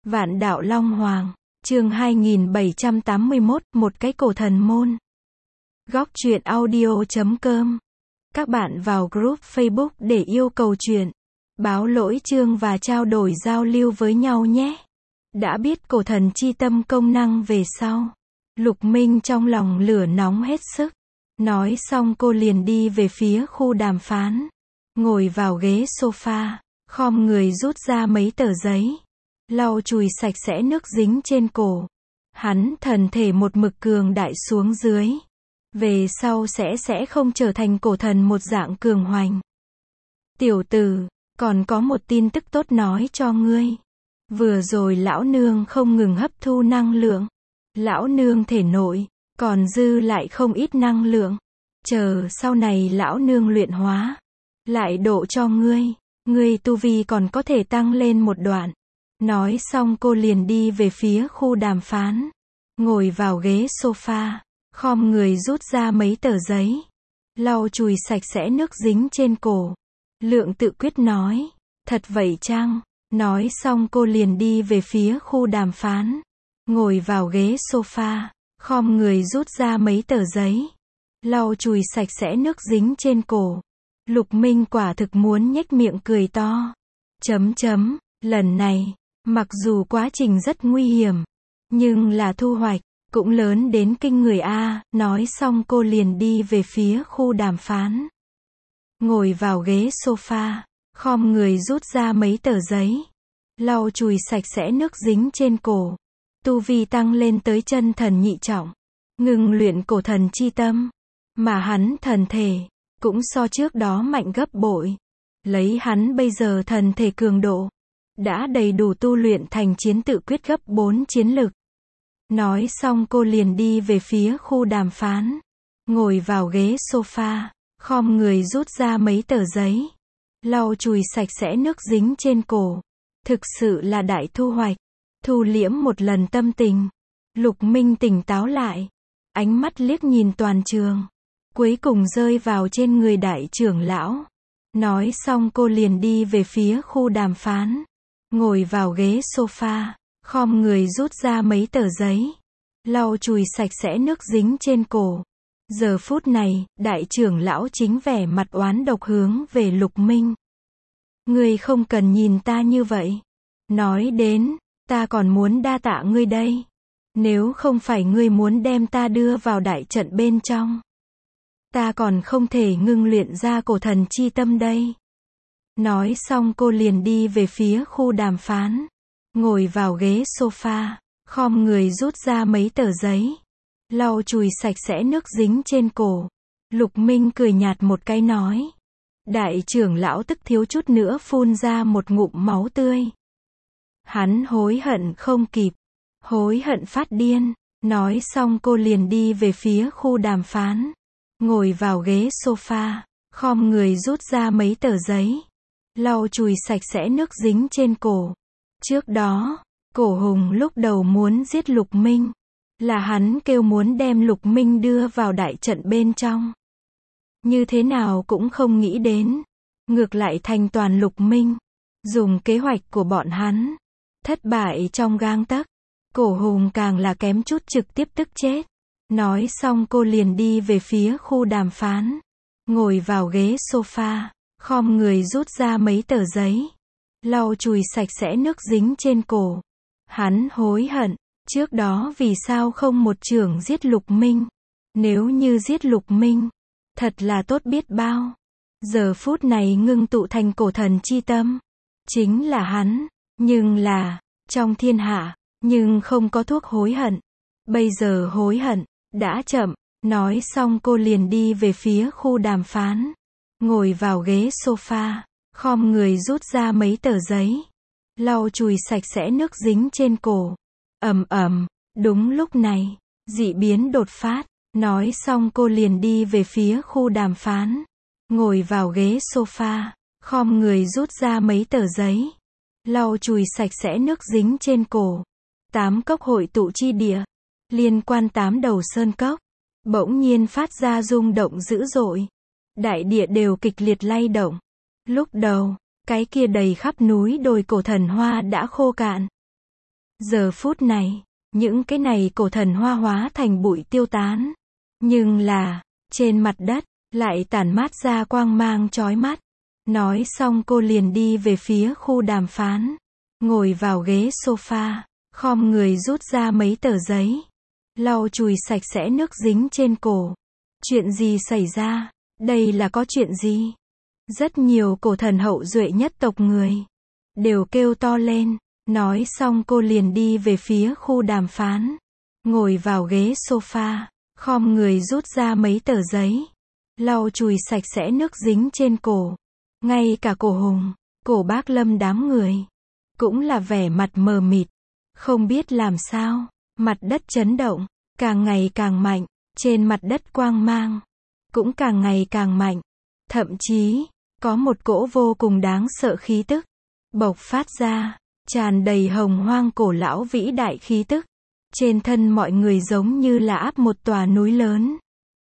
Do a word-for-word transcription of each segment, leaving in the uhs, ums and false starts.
Vạn đạo Long Hoàng, chương hai nghìn bảy trăm tám mươi mốt, một cái cổ thần môn. Góc truyện audio chấm com. Các bạn vào group Facebook để yêu cầu truyện, báo lỗi chương và trao đổi giao lưu với nhau nhé. Đã biết cổ thần chi tâm công năng về sau, Lục Minh trong lòng lửa nóng hết sức. Nói xong cô liền đi về phía khu đàm phán, ngồi vào ghế sofa, khom người rút ra mấy tờ giấy, lau chùi sạch sẽ nước dính trên cổ. Hắn thần thể một mực cường đại xuống dưới, về sau sẽ sẽ không trở thành cổ thần một dạng cường hoành. Tiểu tử, còn có một tin tức tốt nói cho ngươi. Vừa rồi lão nương không ngừng hấp thu năng lượng, lão nương thể nội còn dư lại không ít năng lượng. Chờ sau này lão nương luyện hóa, lại độ cho ngươi, ngươi tu vi còn có thể tăng lên một đoạn. Nói xong cô liền đi về phía khu đàm phán, ngồi vào ghế sofa, khom người rút ra mấy tờ giấy, lau chùi sạch sẽ nước dính trên cổ. Lượng tự quyết nói, thật vậy chăng? Nói xong cô liền đi về phía khu đàm phán, ngồi vào ghế sofa, khom người rút ra mấy tờ giấy, lau chùi sạch sẽ nước dính trên cổ. Lục Minh quả thực muốn nhếch miệng cười to. Chấm chấm, lần này, mặc dù quá trình rất nguy hiểm, nhưng là thu hoạch cũng lớn đến kinh người a. Nói xong cô liền đi về phía khu đàm phán, ngồi vào ghế sofa, khom người rút ra mấy tờ giấy, lau chùi sạch sẽ nước dính trên cổ. Tu vi tăng lên tới chân thần nhị trọng, ngừng luyện cổ thần chi tâm, mà hắn thần thể cũng so trước đó mạnh gấp bội. Lấy hắn bây giờ thần thể cường độ, đã đầy đủ tu luyện thành chiến tự quyết gấp bốn chiến lực. Nói xong cô liền đi về phía khu đàm phán, ngồi vào ghế sofa, khom người rút ra mấy tờ giấy, lau chùi sạch sẽ nước dính trên cổ. Thực sự là đại thu hoạch. Thu liễm một lần tâm tình, Lục Minh tỉnh táo lại, ánh mắt liếc nhìn toàn trường, cuối cùng rơi vào trên người đại trưởng lão. Nói xong cô liền đi về phía khu đàm phán, ngồi vào ghế sofa, khom người rút ra mấy tờ giấy, lau chùi sạch sẽ nước dính trên cổ. Giờ phút này, đại trưởng lão chính vẻ mặt oán độc hướng về Lục Minh. Ngươi không cần nhìn ta như vậy. Nói đến, ta còn muốn đa tạ ngươi đây. Nếu không phải ngươi muốn đem ta đưa vào đại trận bên trong, ta còn không thể ngưng luyện ra cổ thần chi tâm đây. Nói xong cô liền đi về phía khu đàm phán, ngồi vào ghế sofa, khom người rút ra mấy tờ giấy, lau chùi sạch sẽ nước dính trên cổ. Lục Minh cười nhạt một cái nói. Đại trưởng lão tức thiếu chút nữa phun ra một ngụm máu tươi. Hắn hối hận không kịp, hối hận phát điên. Nói xong cô liền đi về phía khu đàm phán, ngồi vào ghế sofa, khom người rút ra mấy tờ giấy, lau chùi sạch sẽ nước dính trên cổ. Trước đó, Cổ Hùng lúc đầu muốn giết Lục Minh, là hắn kêu muốn đem Lục Minh đưa vào đại trận bên trong. Như thế nào cũng không nghĩ đến, ngược lại thành toàn Lục Minh, dùng kế hoạch của bọn hắn, thất bại trong gang tấc. Cổ Hùng càng là kém chút trực tiếp tức chết. Nói xong cô liền đi về phía khu đàm phán, ngồi vào ghế sofa, khom người rút ra mấy tờ giấy, lau chùi sạch sẽ nước dính trên cổ. Hắn hối hận, trước đó vì sao không một chưởng giết Lục Minh. Nếu như giết Lục Minh, thật là tốt biết bao. Giờ phút này ngưng tụ thành cổ thần chi tâm, chính là hắn. Nhưng là, trong thiên hạ, nhưng không có thuốc hối hận. Bây giờ hối hận, đã chậm. Nói xong cô liền đi về phía khu đàm phán, ngồi vào ghế sofa, khom người rút ra mấy tờ giấy, lau chùi sạch sẽ nước dính trên cổ. Ầm ầm, đúng lúc này, dị biến đột phát. Nói xong cô liền đi về phía khu đàm phán, ngồi vào ghế sofa, khom người rút ra mấy tờ giấy, lau chùi sạch sẽ nước dính trên cổ. Tám cốc hội tụ chi địa, liên quan tám đầu sơn cốc, bỗng nhiên phát ra rung động dữ dội. Đại địa đều kịch liệt lay động. Lúc đầu, cái kia đầy khắp núi đồi cổ thần hoa đã khô cạn. Giờ phút này, những cái này cổ thần hoa hóa thành bụi tiêu tán. Nhưng là, trên mặt đất, lại tản mát ra quang mang chói mắt. Nói xong cô liền đi về phía khu đàm phán. Ngồi vào ghế sofa, khom người rút ra mấy tờ giấy. Lau chùi sạch sẽ nước dính trên cổ. Chuyện gì xảy ra? Đây là có chuyện gì? Rất nhiều cổ thần hậu duệ nhất tộc người đều kêu to lên. Nói xong cô liền đi về phía khu đàm phán. Ngồi vào ghế sofa, khom người rút ra mấy tờ giấy. Lau chùi sạch sẽ nước dính trên cổ. Ngay cả cổ Hùng, cổ Bác Lâm đám người cũng là vẻ mặt mờ mịt, không biết làm sao. Mặt đất chấn động, càng ngày càng mạnh. Trên mặt đất quang mang cũng càng ngày càng mạnh. Thậm chí, có một cỗ vô cùng đáng sợ khí tức bộc phát ra, tràn đầy hồng hoang cổ lão vĩ đại khí tức. Trên thân mọi người giống như là áp một tòa núi lớn.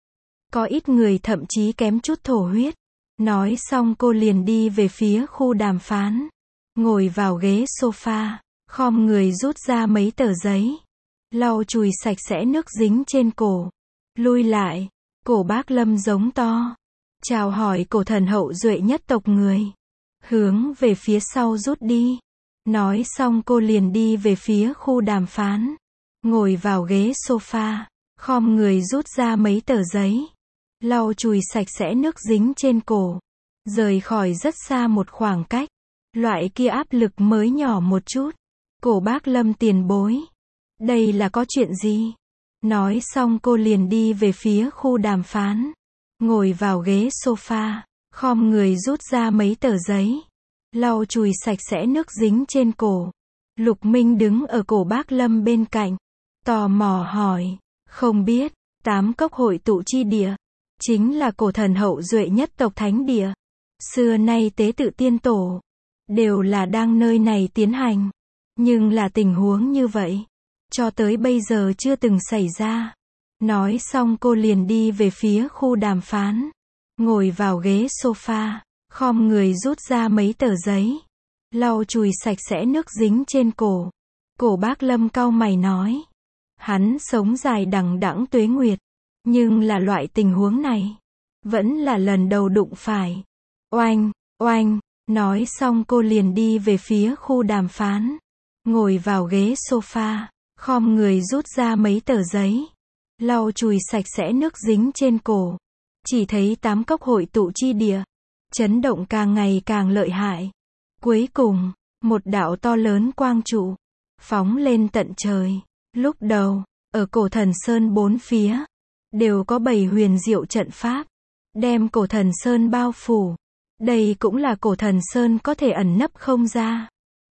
Có ít người thậm chí kém chút thổ huyết. Nói xong cô liền đi về phía khu đàm phán. Ngồi vào ghế sofa, khom người rút ra mấy tờ giấy. Lau chùi sạch sẽ nước dính trên cổ. Lui lại, cổ Bác Lâm giống to. Chào hỏi cổ thần hậu duệ nhất tộc người. Hướng về phía sau rút đi. Nói xong cô liền đi về phía khu đàm phán. Ngồi vào ghế sofa, khom người rút ra mấy tờ giấy. Lau chùi sạch sẽ nước dính trên cổ. Rời khỏi rất xa một khoảng cách. Loại kia áp lực mới nhỏ một chút. Cổ Bác Lâm tiền bối. Đây là có chuyện gì? Nói xong cô liền đi về phía khu đàm phán. Ngồi vào ghế sofa, khom người rút ra mấy tờ giấy. Lau chùi sạch sẽ nước dính trên cổ. Lục Minh đứng ở cổ Bác Lâm bên cạnh. Tò mò hỏi. Không biết, tám cốc hội tụ chi địa chính là cổ thần hậu duệ nhất tộc thánh địa. Xưa nay tế tự tiên tổ đều là đang nơi này tiến hành. Nhưng là tình huống như vậy, cho tới bây giờ chưa từng xảy ra. Nói xong cô liền đi về phía khu đàm phán. Ngồi vào ghế sofa, khom người rút ra mấy tờ giấy. Lau chùi sạch sẽ nước dính trên cổ. Cổ Bác Lâm cau mày nói. Hắn sống dài đằng đẵng tuế nguyệt. Nhưng là loại tình huống này, vẫn là lần đầu đụng phải. Oanh, oanh, nói xong cô liền đi về phía khu đàm phán. Ngồi vào ghế sofa, khom người rút ra mấy tờ giấy. Lau chùi sạch sẽ nước dính trên cổ. Chỉ thấy tám cốc hội tụ chi địa. Chấn động càng ngày càng lợi hại. Cuối cùng, một đạo to lớn quang trụ phóng lên tận trời. Lúc đầu, ở cổ thần sơn bốn phía đều có bảy huyền diệu trận pháp, đem cổ thần sơn bao phủ. Đây cũng là cổ thần sơn có thể ẩn nấp không ra.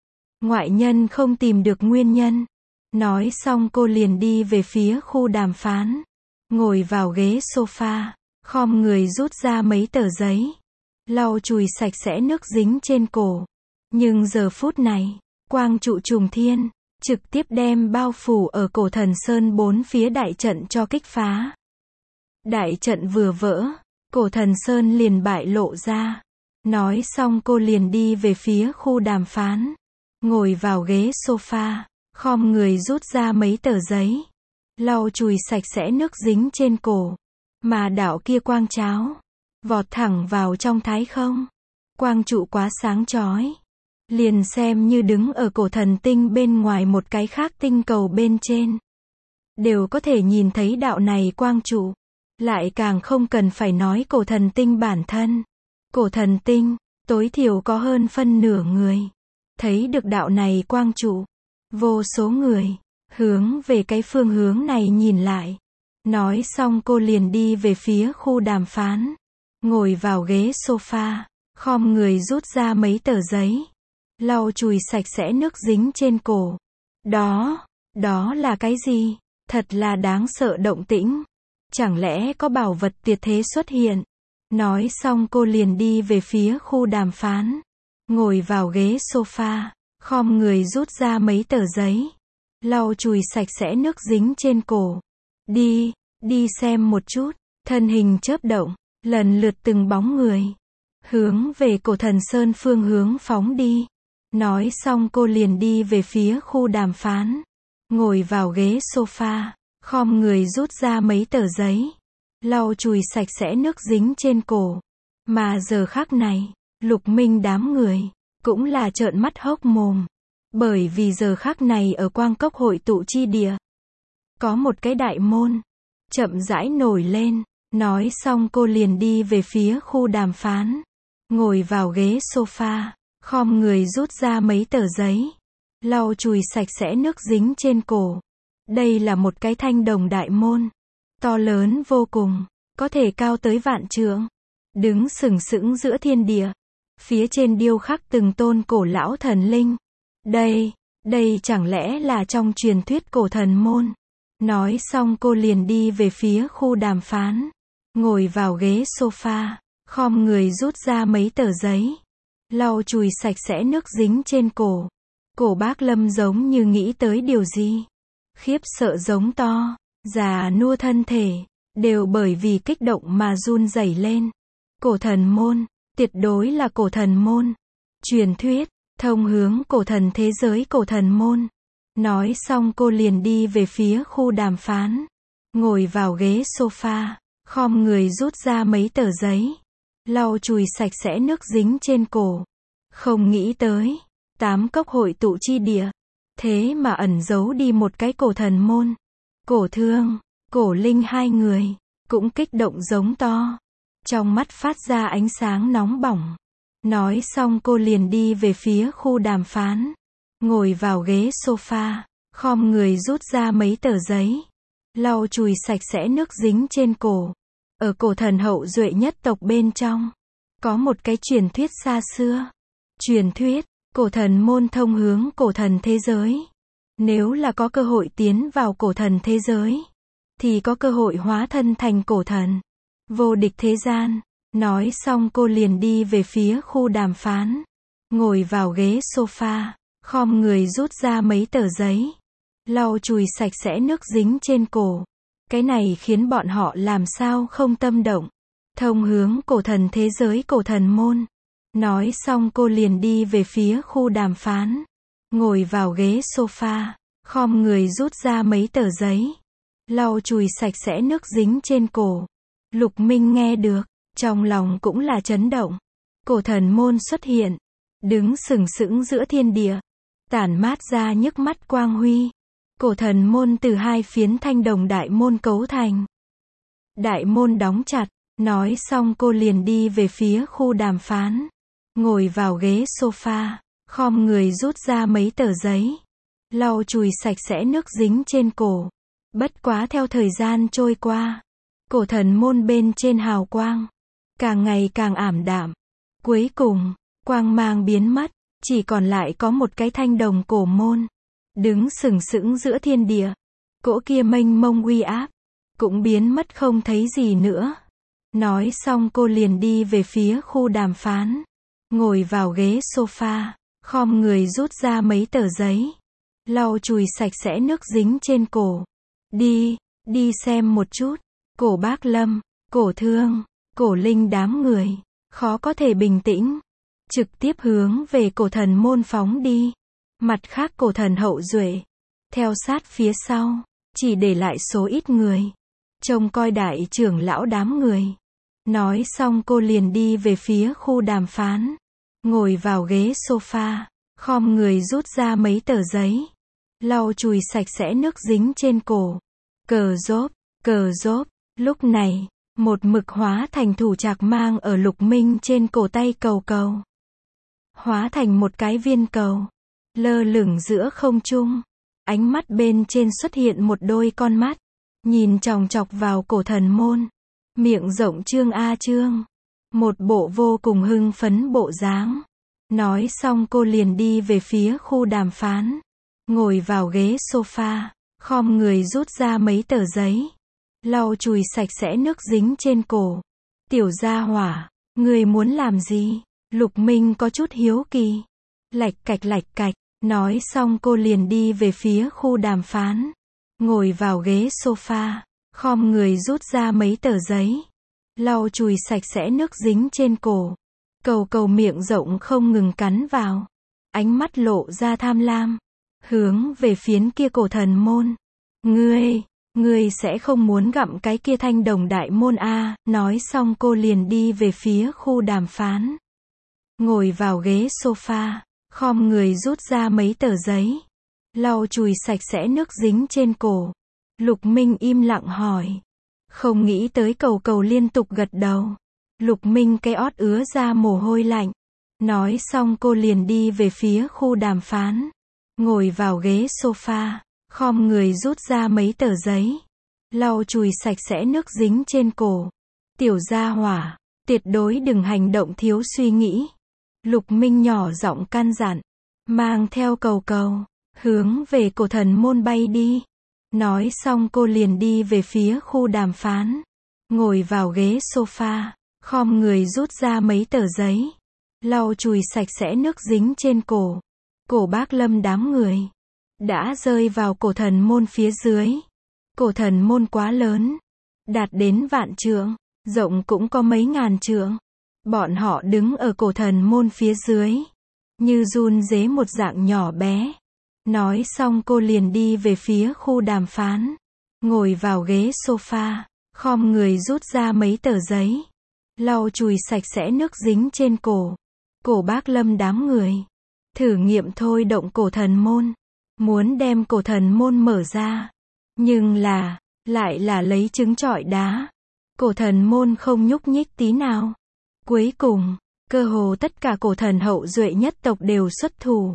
Ngoại nhân không tìm được nguyên nhân. Nói xong cô liền đi về phía khu đàm phán. Ngồi vào ghế sofa, khom người rút ra mấy tờ giấy. Lau chùi sạch sẽ nước dính trên cổ. Nhưng giờ phút này, quang trụ trùng thiên, trực tiếp đem bao phủ ở cổ thần sơn bốn phía đại trận cho kích phá. Đại trận vừa vỡ, cổ thần sơn liền bại lộ ra. Nói xong cô liền đi về phía khu đàm phán. Ngồi vào ghế sofa, khom người rút ra mấy tờ giấy. Lau chùi sạch sẽ nước dính trên cổ. Mà đạo kia quang cháo vọt thẳng vào trong thái không. Quang trụ quá sáng chói. Liền xem như đứng ở cổ thần tinh bên ngoài một cái khác tinh cầu bên trên, đều có thể nhìn thấy đạo này quang trụ. Lại càng không cần phải nói cổ thần tinh bản thân. Cổ thần tinh, tối thiểu có hơn phân nửa người thấy được đạo này quang trụ. Vô số người hướng về cái phương hướng này nhìn lại. Nói xong cô liền đi về phía khu đàm phán. Ngồi vào ghế sofa, khom người rút ra mấy tờ giấy. Lau chùi sạch sẽ nước dính trên cổ. Đó, đó là cái gì? Thật là đáng sợ động tĩnh. Chẳng lẽ có bảo vật tuyệt thế xuất hiện? Nói xong cô liền đi về phía khu đàm phán. Ngồi vào ghế sofa, khom người rút ra mấy tờ giấy. Lau chùi sạch sẽ nước dính trên cổ. Đi, đi xem một chút. Thân hình chớp động, lần lượt từng bóng người hướng về cổ thần sơn phương hướng phóng đi. Nói xong cô liền đi về phía khu đàm phán. Ngồi vào ghế sofa, khom người rút ra mấy tờ giấy. Lau chùi sạch sẽ nước dính trên cổ. Mà giờ khắc này, Lục Minh đám người, cũng là trợn mắt hốc mồm. Bởi vì giờ khắc này ở Quang Cốc hội tụ chi địa, có một cái đại môn, chậm rãi nổi lên. Nói xong cô liền đi về phía khu đàm phán. Ngồi vào ghế sofa, khom người rút ra mấy tờ giấy. Lau chùi sạch sẽ nước dính trên cổ. Đây là một cái thanh đồng đại môn. To lớn vô cùng, có thể cao tới vạn trượng. Đứng sừng sững giữa thiên địa. Phía trên điêu khắc từng tôn cổ lão thần linh. Đây, đây chẳng lẽ là trong truyền thuyết cổ thần môn. Nói xong cô liền đi về phía khu đàm phán. Ngồi vào ghế sofa, khom người rút ra mấy tờ giấy. Lau chùi sạch sẽ nước dính trên cổ. Cổ bác Lâm giống như nghĩ tới điều gì. Khiếp sợ giống to, già nua thân thể, đều bởi vì kích động mà run rẩy lên. Cổ thần môn, tuyệt đối là cổ thần môn. Truyền thuyết, thông hướng cổ thần thế giới cổ thần môn. Nói xong cô liền đi về phía khu đàm phán. Ngồi vào ghế sofa, khom người rút ra mấy tờ giấy. Lau chùi sạch sẽ nước dính trên cổ. Không nghĩ tới, tám cốc hội tụ chi địa. Thế mà ẩn giấu đi một cái cổ thần môn. Cổ Thương, Cổ Linh hai người, cũng kích động giống to. Trong mắt phát ra ánh sáng nóng bỏng. Nói xong cô liền đi về phía khu đàm phán. Ngồi vào ghế sofa, khom người rút ra mấy tờ giấy. Lau chùi sạch sẽ nước dính trên cổ. Ở cổ thần hậu duệ nhất tộc bên trong, có một cái truyền thuyết xa xưa. Truyền thuyết, cổ thần môn thông hướng cổ thần thế giới. Nếu là có cơ hội tiến vào cổ thần thế giới, thì có cơ hội hóa thân thành cổ thần. Vô địch thế gian. Nói xong cô liền đi về phía khu đàm phán. Ngồi vào ghế sofa, khom người rút ra mấy tờ giấy. Lau chùi sạch sẽ nước dính trên cổ. Cái này khiến bọn họ làm sao không tâm động. Thông hướng cổ thần thế giới cổ thần môn. Nói xong cô liền đi về phía khu đàm phán. Ngồi vào ghế sofa, khom người rút ra mấy tờ giấy. Lau chùi sạch sẽ nước dính trên cổ. Lục Minh nghe được, trong lòng cũng là chấn động. Cổ thần môn xuất hiện, đứng sừng sững giữa thiên địa, tản mát ra nhức mắt quang huy. Cổ thần môn từ hai phiến thanh đồng đại môn cấu thành. Đại môn đóng chặt. Nói xong cô liền đi về phía khu đàm phán. Ngồi vào ghế sofa, khom người rút ra mấy tờ giấy. Lau chùi sạch sẽ nước dính trên cổ. Bất quá theo thời gian trôi qua, cổ thần môn bên trên hào quang càng ngày càng ảm đạm. Cuối cùng, quang mang biến mất, chỉ còn lại có một cái thanh đồng cổ môn, đứng sừng sững giữa thiên địa. Cỗ kia mênh mông uy áp cũng biến mất không thấy gì nữa. Nói xong cô liền đi về phía khu đàm phán. Ngồi vào ghế sofa, khom người rút ra mấy tờ giấy. Lau chùi sạch sẽ nước dính trên cổ. Đi, đi xem một chút. Cổ Bác Lâm, Cổ Thương, Cổ Linh đám người, khó có thể bình tĩnh. Trực tiếp hướng về cổ thần môn phóng đi. Mặt khác cổ thần hậu duệ, theo sát phía sau, chỉ để lại số ít người. Trông coi đại trưởng lão đám người. Nói xong cô liền đi về phía khu đàm phán. Ngồi vào ghế sofa, khom người rút ra mấy tờ giấy. Lau chùi sạch sẽ nước dính trên cổ. Cờ rốp, cờ rốp. Lúc này, một mực hóa thành thủ trạc mang ở Lục Minh trên cổ tay cầu cầu. Hóa thành một cái viên cầu, lơ lửng giữa không trung. Ánh mắt bên trên xuất hiện một đôi con mắt, nhìn chòng chọc vào cổ thần môn. Miệng rộng trương a trương. Một bộ vô cùng hưng phấn bộ dáng. Nói xong cô liền đi về phía khu đàm phán. Ngồi vào ghế sofa, khom người rút ra mấy tờ giấy. Lau chùi sạch sẽ nước dính trên cổ. Tiểu gia hỏa, người muốn làm gì? Lục Minh có chút hiếu kỳ. Lạch cạch lạch cạch. Nói xong cô liền đi về phía khu đàm phán. Ngồi vào ghế sofa, khom người rút ra mấy tờ giấy. Lau chùi sạch sẽ nước dính trên cổ. Cầu cầu miệng rộng không ngừng cắn vào. ánh mắt lộ ra tham lam, hướng về phiến kia cổ thần môn. Ngươi, ngươi sẽ không muốn gặm cái kia thanh đồng đại môn a? Nói xong cô liền đi về phía khu đàm phán. Ngồi vào ghế sofa, khom người rút ra mấy tờ giấy, lau chùi sạch sẽ nước dính trên cổ. Lục Minh im lặng hỏi. Không nghĩ tới Cầu Cầu liên tục gật đầu. Lục Minh cái ót ứa ra mồ hôi lạnh. Nói xong cô liền đi về phía khu đàm phán. Ngồi vào ghế sofa, khom người rút ra mấy tờ giấy, lau chùi sạch sẽ nước dính trên cổ. Tiểu gia hỏa, tuyệt đối đừng hành động thiếu suy nghĩ. Lục Minh nhỏ giọng căn dặn, mang theo Cầu Cầu, hướng về cổ thần môn bay đi. Nói xong cô liền đi về phía khu đàm phán. Ngồi vào ghế sofa, khom người rút ra mấy tờ giấy, lau chùi sạch sẽ nước dính trên cổ. Cổ Bác Lâm đám người đã rơi vào cổ thần môn phía dưới. Cổ thần môn quá lớn, đạt đến vạn trượng, rộng cũng có mấy ngàn trượng. Bọn họ đứng ở cổ thần môn phía dưới, như run rế một dạng nhỏ bé. Nói xong cô liền đi về phía khu đàm phán. Ngồi vào ghế sofa, khom người rút ra mấy tờ giấy, lau chùi sạch sẽ nước dính trên cổ. Cổ Bác Lâm đám người thử nghiệm thôi động cổ thần môn, muốn đem cổ thần môn mở ra. Nhưng là, lại là lấy trứng trọi đá. Cổ thần môn không nhúc nhích tí nào. Cuối cùng, cơ hồ tất cả cổ thần hậu duệ nhất tộc đều xuất thủ.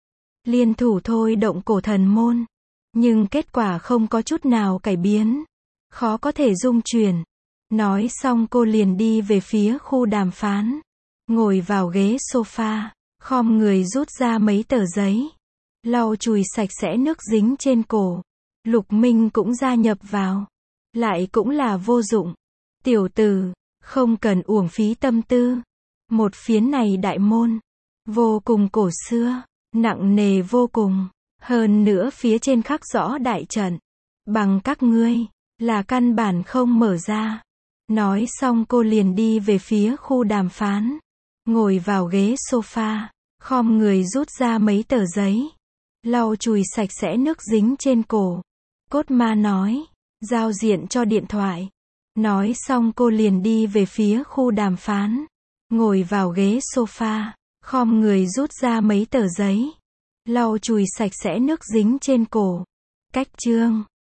Liên thủ thôi động cổ thần môn. Nhưng kết quả không có chút nào cải biến. Khó có thể dung chuyển. Nói xong cô liền đi về phía khu đàm phán. Ngồi vào ghế sofa, khom người rút ra mấy tờ giấy, lau chùi sạch sẽ nước dính trên cổ. Lục Minh cũng gia nhập vào. Lại cũng là vô dụng. Tiểu tử, không cần uổng phí tâm tư. Một phiến này đại môn, vô cùng cổ xưa, nặng nề vô cùng. Hơn nữa phía trên khắc rõ đại trận. Bằng các ngươi, là căn bản không mở ra. Nói xong cô liền đi về phía khu đàm phán. Ngồi vào ghế sofa, khom người rút ra mấy tờ giấy, lau chùi sạch sẽ nước dính trên cổ. Cốt Ma nói, giao diện cho điện thoại. Nói xong cô liền đi về phía khu đàm phán. Ngồi vào ghế sofa, khom người rút ra mấy tờ giấy, lau chùi sạch sẽ nước dính trên cổ. Cách chương